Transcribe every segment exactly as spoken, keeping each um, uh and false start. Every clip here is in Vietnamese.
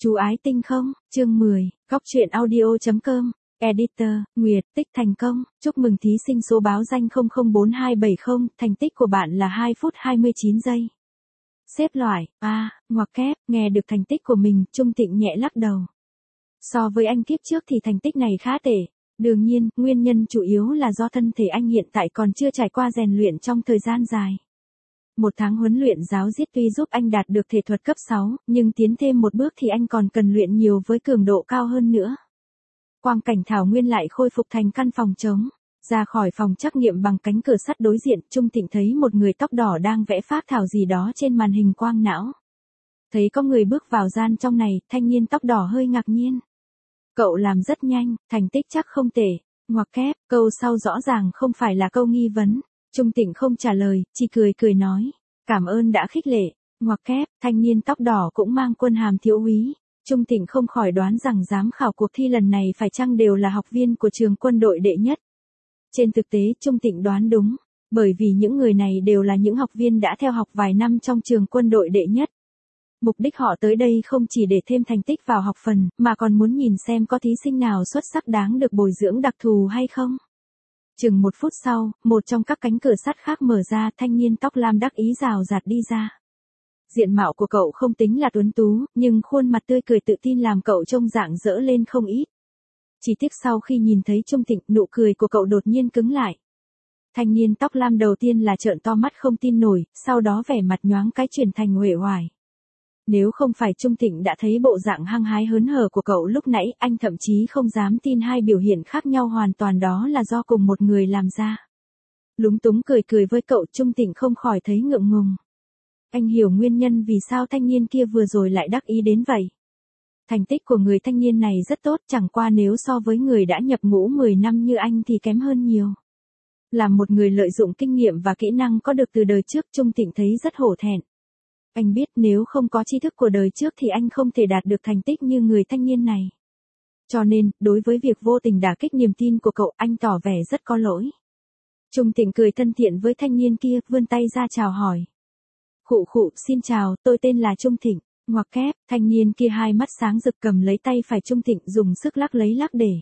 Chú ái tinh không, chương mười, góc truyện audio.com, Editor, Nguyệt, tích thành công, chúc mừng thí sinh số báo danh không không bốn hai bảy không, thành tích của bạn là hai phút hai mươi chín giây. Xếp loại, A, ngoặc kép, nghe được thành tích của mình, Trung Tịnh nhẹ lắc đầu. So với anh kiếp trước thì thành tích này khá tệ. Đương nhiên, nguyên nhân chủ yếu là do thân thể anh hiện tại còn chưa trải qua rèn luyện trong thời gian dài. Một tháng huấn luyện giáo giết tuy giúp anh đạt được thể thuật cấp sáu, nhưng tiến thêm một bước thì anh còn cần luyện nhiều với cường độ cao hơn nữa. Quang cảnh thảo nguyên lại khôi phục thành căn phòng trống. Ra khỏi phòng trắc nghiệm bằng cánh cửa sắt đối diện, Trung Tịnh thấy một người tóc đỏ đang vẽ phác thảo gì đó trên màn hình quang não. Thấy có người bước vào gian trong này, thanh niên tóc đỏ hơi ngạc nhiên. Cậu làm rất nhanh, thành tích chắc không tệ. Ngoặc kép, câu sau rõ ràng không phải là câu nghi vấn. Trung Tịnh không trả lời, chỉ cười cười nói. Cảm ơn đã khích lệ. Ngoặc kép, thanh niên tóc đỏ cũng mang quân hàm thiếu úy. Trung Tịnh không khỏi đoán rằng giám khảo cuộc thi lần này phải chăng đều là học viên của trường quân đội đệ nhất. Trên thực tế, Trung Tịnh đoán đúng. Bởi vì những người này đều là những học viên đã theo học vài năm trong trường quân đội đệ nhất. Mục đích họ tới đây không chỉ để thêm thành tích vào học phần, mà còn muốn nhìn xem có thí sinh nào xuất sắc đáng được bồi dưỡng đặc thù hay không. Chừng một phút sau, một trong các cánh cửa sắt khác mở ra, thanh niên tóc lam đắc ý rào rạt đi ra. Diện mạo của cậu không tính là tuấn tú, nhưng khuôn mặt tươi cười tự tin làm cậu trông rạng rỡ lên không ít. Chỉ tiếc sau khi nhìn thấy Trung Tịnh, nụ cười của cậu đột nhiên cứng lại. Thanh niên tóc lam đầu tiên là trợn to mắt không tin nổi, sau đó vẻ mặt nhoáng cái chuyển thành uể oải. Nếu không phải Trung Tịnh đã thấy bộ dạng hăng hái hớn hở của cậu lúc nãy, anh thậm chí không dám tin hai biểu hiện khác nhau hoàn toàn đó là do cùng một người làm ra. Lúng túng cười cười với cậu, Trung Tịnh không khỏi thấy ngượng ngùng. Anh hiểu nguyên nhân vì sao thanh niên kia vừa rồi lại đắc ý đến vậy. Thành tích của người thanh niên này rất tốt, chẳng qua nếu so với người đã nhập ngũ mười năm như anh thì kém hơn nhiều. Là một người lợi dụng kinh nghiệm và kỹ năng có được từ đời trước, Trung Tịnh thấy rất hổ thẹn. Anh biết nếu không có tri thức của đời trước thì anh không thể đạt được thành tích như người thanh niên này. Cho nên, đối với việc vô tình đả kích niềm tin của cậu, anh tỏ vẻ rất có lỗi. Trung Tịnh cười thân thiện với thanh niên kia, vươn tay ra chào hỏi. Khụ khụ, xin chào, tôi tên là Trung Tịnh. Ngoặc kép, thanh niên kia hai mắt sáng rực cầm lấy tay phải Trung Tịnh dùng sức lắc lấy lắc để.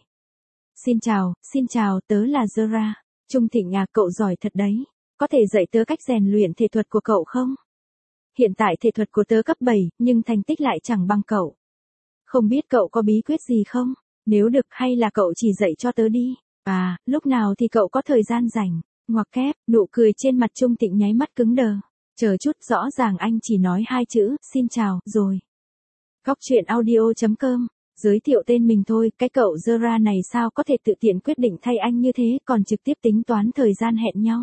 Xin chào, xin chào, tớ là Zora. Trung Tịnh à, cậu giỏi thật đấy. Có thể dạy tớ cách rèn luyện thể thuật của cậu không? Hiện tại thể thuật của tớ cấp bảy, nhưng thành tích lại chẳng bằng cậu. Không biết cậu có bí quyết gì không? Nếu được hay là cậu chỉ dạy cho tớ đi. À, lúc nào thì cậu có thời gian rảnh. Ngoặc kép, nụ cười trên mặt Trung Tịnh nháy mắt cứng đờ. Chờ chút, rõ ràng anh chỉ nói hai chữ, xin chào, rồi. Góc truyện audio.com, giới thiệu tên mình thôi, cái cậu Zora này sao có thể tự tiện quyết định thay anh như thế, còn trực tiếp tính toán thời gian hẹn nhau.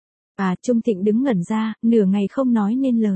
À, Trung Tịnh đứng ngẩn ra, nửa ngày không nói nên lời.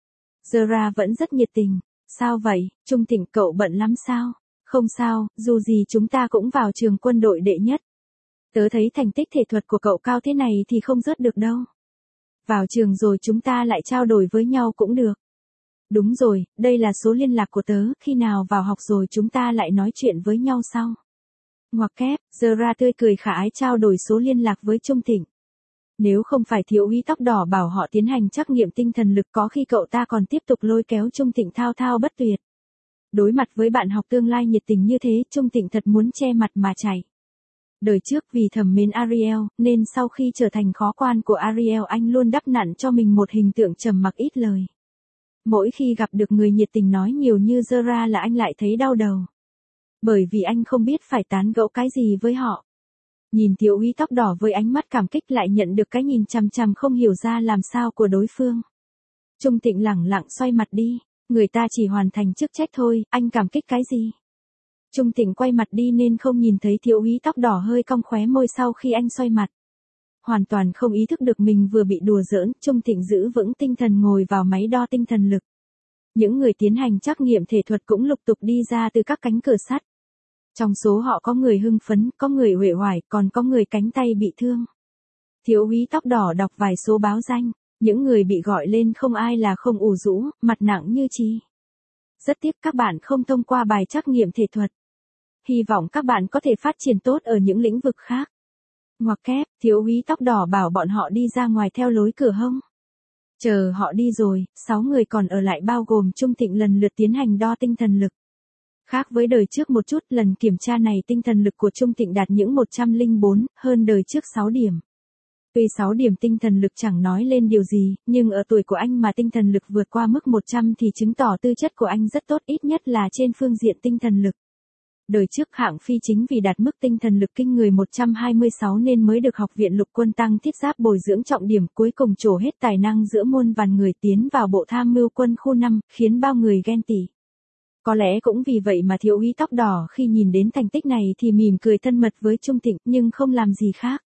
Zora vẫn rất nhiệt tình. Sao vậy, Trung Tịnh, cậu bận lắm sao? Không sao, dù gì chúng ta cũng vào trường quân đội đệ nhất. Tớ thấy thành tích thể thuật của cậu cao thế này thì không rớt được đâu. Vào trường rồi chúng ta lại trao đổi với nhau cũng được. Đúng rồi, đây là số liên lạc của tớ, khi nào vào học rồi chúng ta lại nói chuyện với nhau sau. Ngoặc kép, Zora tươi cười khả ái trao đổi số liên lạc với Trung Tịnh. Nếu không phải thiếu úy tóc đỏ bảo họ tiến hành trắc nghiệm tinh thần lực có khi cậu ta còn tiếp tục lôi kéo Trung Tịnh thao thao bất tuyệt. Đối mặt với bạn học tương lai nhiệt tình như thế, Trung Tịnh thật muốn che mặt mà chạy. Đời trước vì thầm mến Ariel, nên sau khi trở thành khó quan của Ariel anh luôn đắp nặn cho mình một hình tượng trầm mặc ít lời. Mỗi khi gặp được người nhiệt tình nói nhiều như Zora là anh lại thấy đau đầu. Bởi vì anh không biết phải tán gẫu cái gì với họ. Nhìn thiếu úy tóc đỏ với ánh mắt cảm kích lại nhận được cái nhìn chằm chằm không hiểu ra làm sao của đối phương. Trung Tịnh lẳng lặng xoay mặt đi, người ta chỉ hoàn thành chức trách thôi, anh cảm kích cái gì? Trung Tịnh quay mặt đi nên không nhìn thấy thiếu úy tóc đỏ hơi cong khóe môi sau khi anh xoay mặt. Hoàn toàn không ý thức được mình vừa bị đùa giỡn, Trung Tịnh giữ vững tinh thần ngồi vào máy đo tinh thần lực. Những người tiến hành trắc nghiệm thể thuật cũng lục tục đi ra từ các cánh cửa sắt. Trong số họ có người hưng phấn, có người uể oải, còn có người cánh tay bị thương. Thiếu úy tóc đỏ đọc vài số báo danh, những người bị gọi lên không ai là không ủ rũ, mặt nặng như chi. Rất tiếc các bạn không thông qua bài trắc nghiệm thể thuật. Hy vọng các bạn có thể phát triển tốt ở những lĩnh vực khác. Ngoặc kép, thiếu úy tóc đỏ bảo bọn họ đi ra ngoài theo lối cửa hông. Chờ họ đi rồi, sáu người còn ở lại bao gồm Trung Tịnh lần lượt tiến hành đo tinh thần lực. Khác với đời trước một chút, lần kiểm tra này tinh thần lực của Trung Thịnh đạt những một trăm lẻ bốn, hơn đời trước sáu điểm. Tuy sáu điểm tinh thần lực chẳng nói lên điều gì, nhưng ở tuổi của anh mà tinh thần lực vượt qua mức một trăm thì chứng tỏ tư chất của anh rất tốt, ít nhất là trên phương diện tinh thần lực. Đời trước Hạng Phi chính vì đạt mức tinh thần lực kinh người một trăm hai mươi sáu nên mới được học viện lục quân tăng thiết giáp bồi dưỡng trọng điểm, cuối cùng trổ hết tài năng giữa muôn vàn người tiến vào bộ tham mưu quân khu năm, khiến bao người ghen tị. Có lẽ cũng vì vậy mà thiếu úy tóc đỏ khi nhìn đến thành tích này thì mỉm cười thân mật với Trung Thịnh, nhưng không làm gì khác.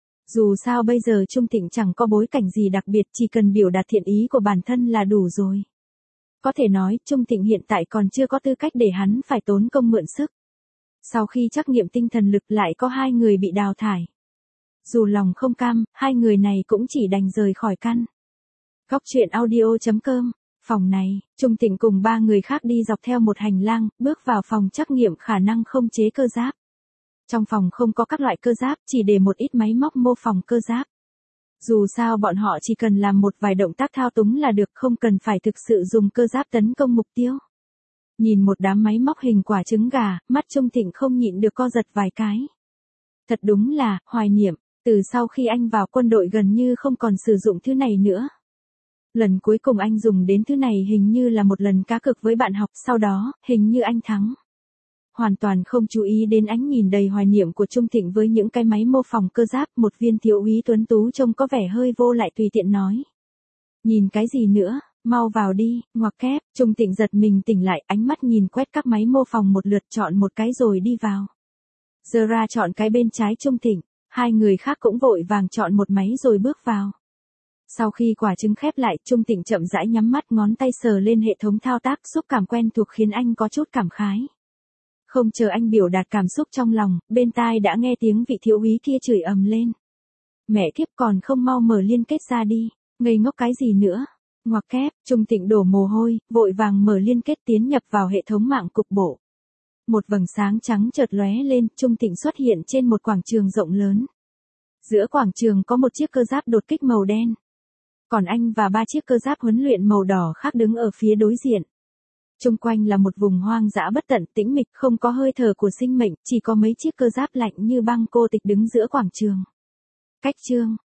Dù sao bây giờ Trung Thịnh chẳng có bối cảnh gì đặc biệt, chỉ cần biểu đạt thiện ý của bản thân là đủ rồi. Có thể nói, Trung Thịnh hiện tại còn chưa có tư cách để hắn phải tốn công mượn sức. Sau khi trắc nghiệm tinh thần lực lại có hai người bị đào thải. Dù lòng không cam, hai người này cũng chỉ đành rời khỏi căn. Góc truyện audio chấm com. Phòng này, Trung Thịnh cùng ba người khác đi dọc theo một hành lang, bước vào phòng trắc nghiệm khả năng không chế cơ giáp. Trong phòng không có các loại cơ giáp, chỉ để một ít máy móc mô phỏng cơ giáp. Dù sao bọn họ chỉ cần làm một vài động tác thao túng là được, không cần phải thực sự dùng cơ giáp tấn công mục tiêu. Nhìn một đám máy móc hình quả trứng gà, mắt Trung Thịnh không nhịn được co giật vài cái. Thật đúng là, hoài niệm, từ sau khi anh vào quân đội gần như không còn sử dụng thứ này nữa. Lần cuối cùng anh dùng đến thứ này hình như là một lần cá cược với bạn học, sau đó, hình như anh thắng. Hoàn toàn không chú ý đến ánh nhìn đầy hoài niệm của Trung Thịnh với những cái máy mô phỏng cơ giáp, một viên thiếu úy tuấn tú trông có vẻ hơi vô lại tùy tiện nói. Nhìn cái gì nữa, mau vào đi, ngoặc kép, Trung Thịnh giật mình tỉnh lại, ánh mắt nhìn quét các máy mô phỏng một lượt, chọn một cái rồi đi vào. Giờ ra chọn cái bên trái Trung Thịnh, hai người khác cũng vội vàng chọn một máy rồi bước vào. Sau khi quả trứng khép lại, Trung Thịnh chậm rãi nhắm mắt, ngón tay sờ lên hệ thống thao tác, xúc cảm quen thuộc khiến anh có chút cảm khái. Không chờ anh biểu đạt cảm xúc trong lòng, bên tai đã nghe tiếng vị thiếu úy kia chửi ầm lên. Mẹ kiếp, còn không mau mở liên kết ra đi, ngây ngốc cái gì nữa. Ngoặc kép, Trung Thịnh đổ mồ hôi, vội vàng mở liên kết tiến nhập vào hệ thống mạng cục bộ. Một vầng sáng trắng chợt lóe lên, Trung Thịnh xuất hiện trên một quảng trường rộng lớn. Giữa quảng trường có một chiếc cơ giáp đột kích màu đen. Còn anh và ba chiếc cơ giáp huấn luyện màu đỏ khác đứng ở phía đối diện. Chung quanh là một vùng hoang dã bất tận, tĩnh mịch, không có hơi thở của sinh mệnh, chỉ có mấy chiếc cơ giáp lạnh như băng cô tịch đứng giữa quảng trường. Cách chương,